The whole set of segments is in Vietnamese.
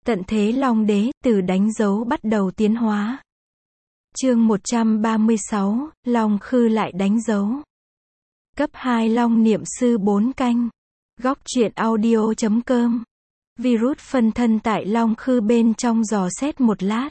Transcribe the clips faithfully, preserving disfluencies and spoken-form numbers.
Tận thế Long Đế, từ đánh dấu bắt đầu tiến hóa. Chương một trăm ba mươi sáu, Long Khư lại đánh dấu. Cấp hai Long Niệm Sư bốn canh. Góc truyện audio chấm com. Virus phân thân tại Long Khư bên trong dò xét một lát.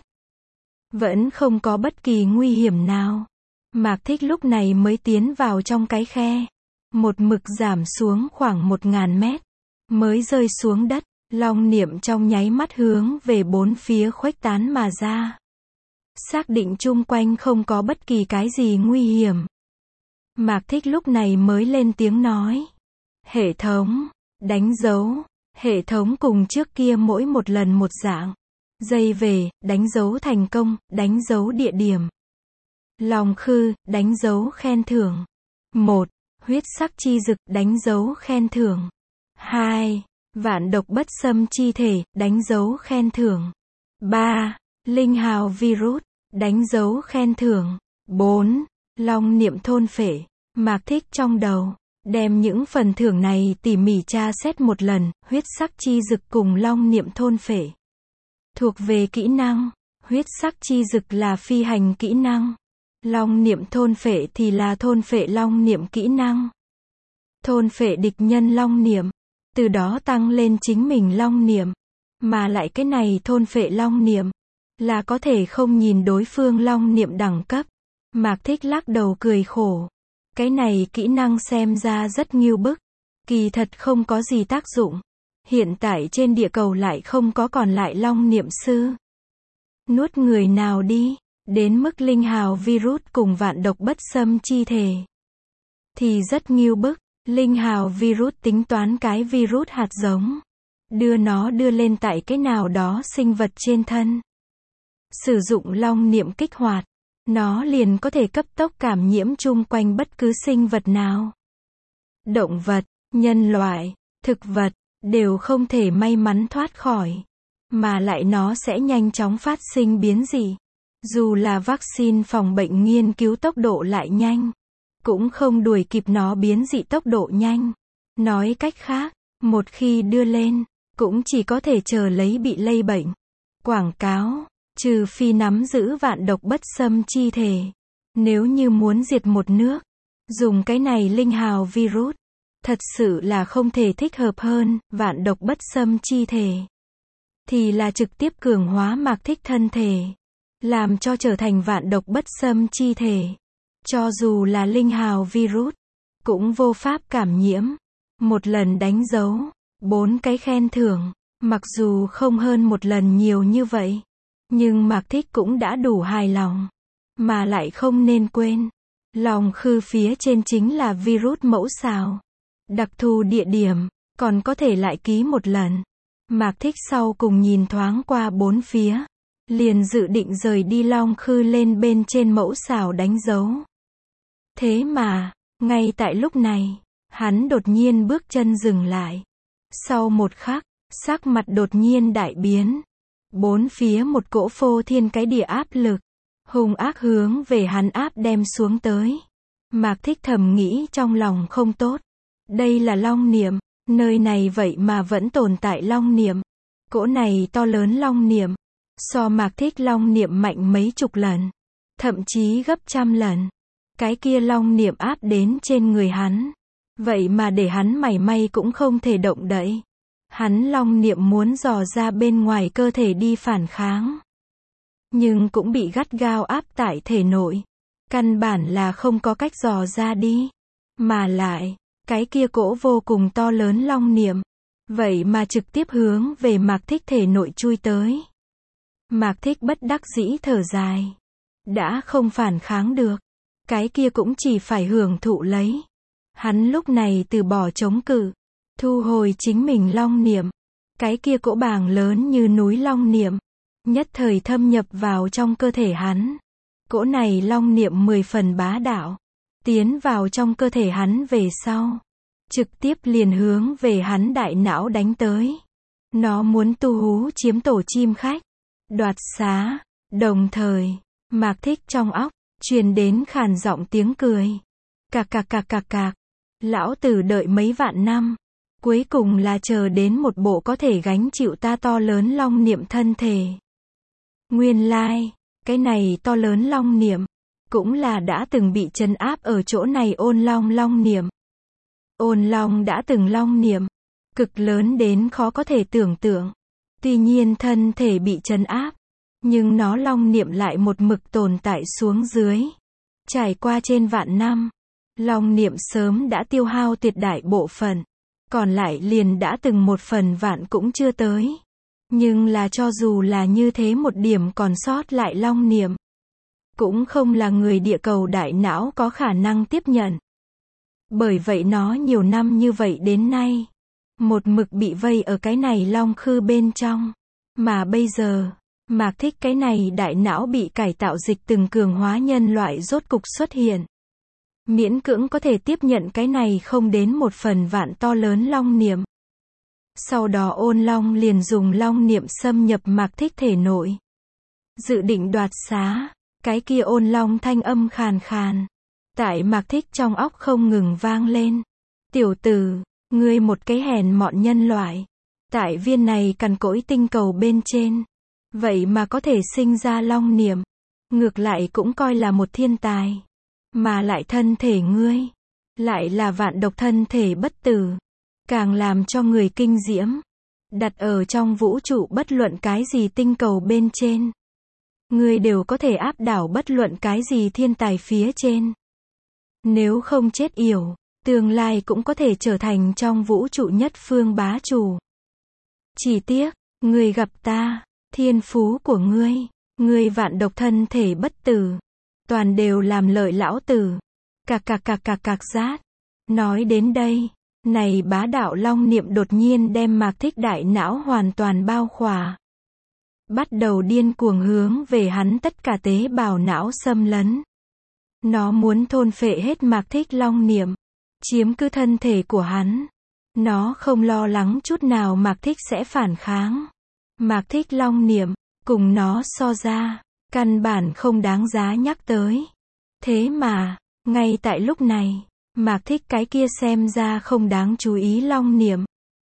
Vẫn không có bất kỳ nguy hiểm nào. Mạc Thích lúc này mới tiến vào trong cái khe. Một mực giảm xuống khoảng một ngàn mét. Mới rơi xuống đất. Long niệm trong nháy mắt hướng về bốn phía khuếch tán mà ra. Xác định chung quanh không có bất kỳ cái gì nguy hiểm. Mạc Thích lúc này mới lên tiếng nói. Hệ thống, đánh dấu. Hệ thống cùng trước kia mỗi một lần một dạng. Dây về, đánh dấu thành công, đánh dấu địa điểm. Long Khư, đánh dấu khen thưởng. một. Huyết sắc chi dực, đánh dấu khen thưởng. hai. Vạn độc bất xâm chi thể, đánh dấu khen thưởng. ba. Linh hào virus, đánh dấu khen thưởng. bốn. Long niệm thôn phệ. Mạc Thích trong đầu, đem những phần thưởng này tỉ mỉ tra xét một lần. Huyết sắc chi dực cùng long niệm thôn phệ thuộc về kỹ năng. Huyết sắc chi dực là phi hành kỹ năng. Long niệm thôn phệ thì là thôn phệ long niệm kỹ năng. Thôn phệ địch nhân long niệm, từ đó tăng lên chính mình long niệm. Mà lại cái này thôn phệ long niệm, là có thể không nhìn đối phương long niệm đẳng cấp. Mạc Thích lắc đầu cười khổ. Cái này kỹ năng xem ra rất ngưu bức. Kỳ thật không có gì tác dụng. Hiện tại trên địa cầu lại không có còn lại long niệm sư. Nuốt người nào đi, đến mức linh hào virus cùng vạn độc bất xâm chi thể. Thì rất ngưu bức. Linh hào virus tính toán cái virus hạt giống. Đưa nó đưa lên tại cái nào đó sinh vật trên thân. Sử dụng long niệm kích hoạt. Nó liền có thể cấp tốc cảm nhiễm chung quanh bất cứ sinh vật nào. Động vật, nhân loại, thực vật, đều không thể may mắn thoát khỏi. Mà lại nó sẽ nhanh chóng phát sinh biến dị. Dù là vaccine phòng bệnh nghiên cứu tốc độ lại nhanh, cũng không đuổi kịp nó biến dị tốc độ nhanh. Nói cách khác, một khi đưa lên, cũng chỉ có thể chờ lấy bị lây bệnh. Quảng cáo, trừ phi nắm giữ vạn độc bất xâm chi thể. Nếu như muốn diệt một nước, dùng cái này linh hào virus, thật sự là không thể thích hợp hơn. Vạn độc bất xâm chi thể thì là trực tiếp cường hóa Mạc Thích thân thể, làm cho trở thành vạn độc bất xâm chi thể. Cho dù là linh hào virus, cũng vô pháp cảm nhiễm. Một lần đánh dấu, bốn cái khen thưởng, mặc dù không hơn một lần nhiều như vậy, nhưng Mạc Thích cũng đã đủ hài lòng. Mà lại không nên quên, Long Khư phía trên chính là virus mẫu xào. Đặc thù địa điểm, còn có thể lại ký một lần. Mạc Thích sau cùng nhìn thoáng qua bốn phía, liền dự định rời đi Long Khư lên bên trên mẫu xào đánh dấu. Thế mà, ngay tại lúc này, hắn đột nhiên bước chân dừng lại. Sau một khắc, sắc mặt đột nhiên đại biến. Bốn phía một cỗ phô thiên cái địa áp lực, hung ác hướng về hắn áp đem xuống tới. Mạc Thích thầm nghĩ trong lòng không tốt. Đây là long niệm, nơi này vậy mà vẫn tồn tại long niệm. Cỗ này to lớn long niệm, so Mạc Thích long niệm mạnh mấy chục lần, thậm chí gấp trăm lần. Cái kia long niệm áp đến trên người hắn, vậy mà để hắn mảy may cũng không thể động đậy. Hắn long niệm muốn dò ra bên ngoài cơ thể đi phản kháng, nhưng cũng bị gắt gao áp tại thể nội. Căn bản là không có cách dò ra đi. Mà lại, cái kia cỗ vô cùng to lớn long niệm, vậy mà trực tiếp hướng về Mạc Thích thể nội chui tới. Mạc Thích bất đắc dĩ thở dài. Đã không phản kháng được, cái kia cũng chỉ phải hưởng thụ lấy. Hắn lúc này từ bỏ chống cự, thu hồi chính mình long niệm. Cái kia cỗ bàng lớn như núi long niệm, nhất thời thâm nhập vào trong cơ thể hắn. Cỗ này long niệm mười phần bá đạo, tiến vào trong cơ thể hắn về sau, trực tiếp liền hướng về hắn đại não đánh tới. Nó muốn tu hú chiếm tổ chim khách, đoạt xá. Đồng thời, Mạc Thích trong óc truyền đến khàn giọng tiếng cười. Cạc cạc cạc cạc cạc. Lão tử đợi mấy vạn năm, Cuối cùng là chờ đến một bộ có thể gánh chịu ta to lớn long niệm thân thể. Nguyên lai, cái này to lớn long niệm, cũng là đã từng bị trấn áp ở chỗ này ôn long long niệm. Ôn long đã từng long niệm, cực lớn đến khó có thể tưởng tượng. Tuy nhiên thân thể bị trấn áp, nhưng nó long niệm lại một mực tồn tại xuống dưới. Trải qua trên vạn năm, long niệm sớm đã tiêu hao tuyệt đại bộ phận, còn lại liền đã từng một phần vạn cũng chưa tới. Nhưng là cho dù là như thế một điểm còn sót lại long niệm, cũng không là người địa cầu đại não có khả năng tiếp nhận. Bởi vậy nó nhiều năm như vậy đến nay, một mực bị vây ở cái này long khư bên trong. Mà bây giờ, Mạc Thích cái này đại não bị cải tạo dịch từng cường hóa nhân loại rốt cục xuất hiện. Miễn cưỡng có thể tiếp nhận cái này không đến một phần vạn to lớn long niệm. Sau đó ôn long liền dùng long niệm xâm nhập Mạc Thích thể nội. Dự định đoạt xá, cái kia ôn long thanh âm khàn khàn. Tại Mạc Thích trong óc không ngừng vang lên. Tiểu tử, ngươi một cái hèn mọn nhân loại. Tại viên này cằn cỗi tinh cầu bên trên. Vậy mà có thể sinh ra long niệm. Ngược lại cũng coi là một thiên tài. Mà lại thân thể ngươi. Lại là vạn độc thân thể bất tử. Càng làm cho người kinh diễm. Đặt ở trong vũ trụ bất luận cái gì tinh cầu bên trên. Ngươi đều có thể áp đảo bất luận cái gì thiên tài phía trên. Nếu không chết yểu, tương lai cũng có thể trở thành trong vũ trụ nhất phương bá chủ. Chỉ tiếc, ngươi gặp ta, thiên phú của ngươi, ngươi vạn độc thân thể bất tử, toàn đều làm lợi lão tử. Cạc cạc cạc cạc cạc rát. Nói đến đây, này bá đạo long niệm đột nhiên đem Mạc Thích đại não hoàn toàn bao khỏa. Bắt đầu điên cuồng hướng về hắn tất cả tế bào não xâm lấn. Nó muốn thôn phệ hết Mạc Thích long niệm, chiếm cứ thân thể của hắn. Nó không lo lắng chút nào Mạc Thích sẽ phản kháng. Mạc Thích long niệm, cùng nó so ra, căn bản không đáng giá nhắc tới. Thế mà, ngay tại lúc này, Mạc Thích cái kia xem ra không đáng chú ý long niệm.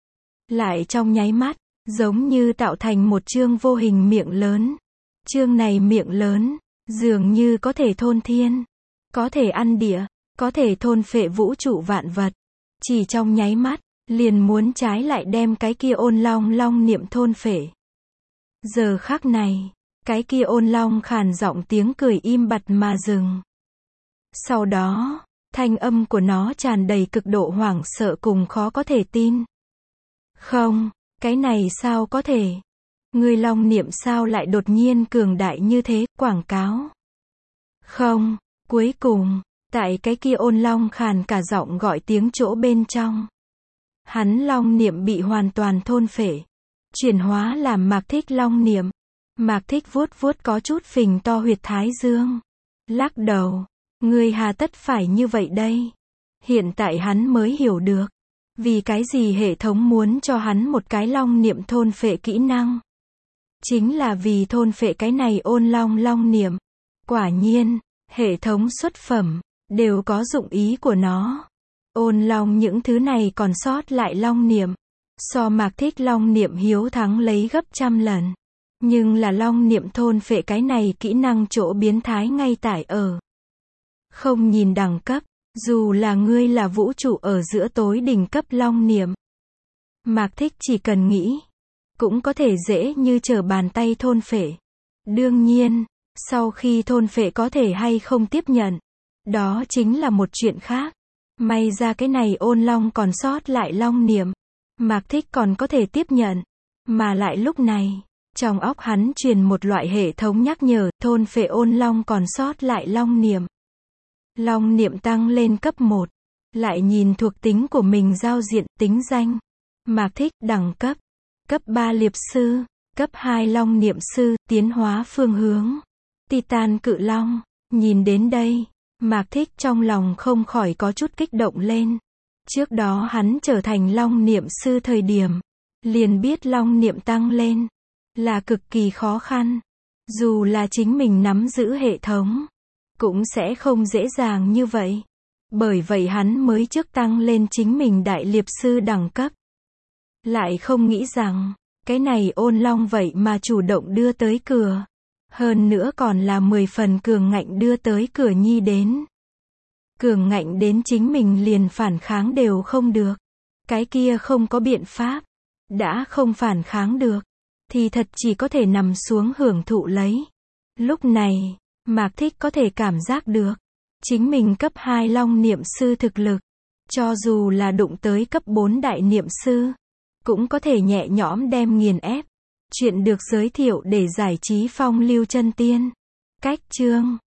Lại trong nháy mắt, giống như tạo thành một chương vô hình miệng lớn. Chương này miệng lớn, dường như có thể thôn thiên, có thể ăn địa, có thể thôn phệ vũ trụ vạn vật. Chỉ trong nháy mắt, liền muốn trái lại đem cái kia ôn long long niệm thôn phệ. Giờ khắc này, cái kia ôn long khàn giọng tiếng cười im bặt mà dừng. Sau đó, thanh âm của nó tràn đầy cực độ hoảng sợ cùng khó có thể tin. Không, cái này sao có thể? Ngươi long niệm sao lại đột nhiên cường đại như thế, quảng cáo. Không, cuối cùng, tại cái kia ôn long khàn cả giọng gọi tiếng chỗ bên trong. Hắn long niệm bị hoàn toàn thôn phệ, chuyển hóa làm Mạc Thích long niệm. Mạc Thích vuốt vuốt có chút phình to huyệt thái dương. Lắc đầu, ngươi hà tất phải như vậy đây? Hiện tại hắn mới hiểu được. Vì cái gì hệ thống muốn cho hắn một cái long niệm thôn phệ kỹ năng? Chính là vì thôn phệ cái này ôn long long niệm. Quả nhiên, hệ thống xuất phẩm, đều có dụng ý của nó. Ôn long những thứ này còn sót lại long niệm. So Mạc Thích long niệm hiếu thắng lấy gấp trăm lần. Nhưng là long niệm thôn phệ cái này kỹ năng chỗ biến thái ngay tại ở. Không nhìn đẳng cấp, dù là ngươi là vũ trụ ở giữa tối đỉnh cấp long niệm. Mạc Thích chỉ cần nghĩ, cũng có thể dễ như trở bàn tay thôn phệ. Đương nhiên, sau khi thôn phệ có thể hay không tiếp nhận, đó chính là một chuyện khác. May ra cái này ôn long còn sót lại long niệm. Mạc Thích còn có thể tiếp nhận. Mà lại lúc này, trong óc hắn truyền một loại hệ thống nhắc nhở, thôn phệ ôn long còn sót lại long niệm. Long niệm tăng lên cấp một. Lại nhìn thuộc tính của mình giao diện, tính danh. Mạc Thích, đẳng cấp. Cấp ba liệp sư. Cấp hai long niệm sư, tiến hóa phương hướng. Titan cự long. Nhìn đến đây, Mạc Thích trong lòng không khỏi có chút kích động lên. Trước đó hắn trở thành long niệm sư thời điểm, liền biết long niệm tăng lên là cực kỳ khó khăn. Dù là chính mình nắm giữ hệ thống, cũng sẽ không dễ dàng như vậy. Bởi vậy hắn mới trước tăng lên chính mình đại liệp sư đẳng cấp. Lại không nghĩ rằng, cái này Ôn Long vậy mà chủ động đưa tới cửa. Hơn nữa còn là mười phần cường ngạnh đưa tới cửa nhi đến. Cường ngạnh đến chính mình liền phản kháng đều không được. Cái kia không có biện pháp. Đã không phản kháng được, thì thật chỉ có thể nằm xuống hưởng thụ lấy. Lúc này, Mạc Thích có thể cảm giác được. Chính mình cấp hai long niệm sư thực lực. Cho dù là đụng tới cấp bốn đại niệm sư. Cũng có thể nhẹ nhõm đem nghiền ép. Chuyện được giới thiệu để giải trí phong lưu chân tiên. Cách chương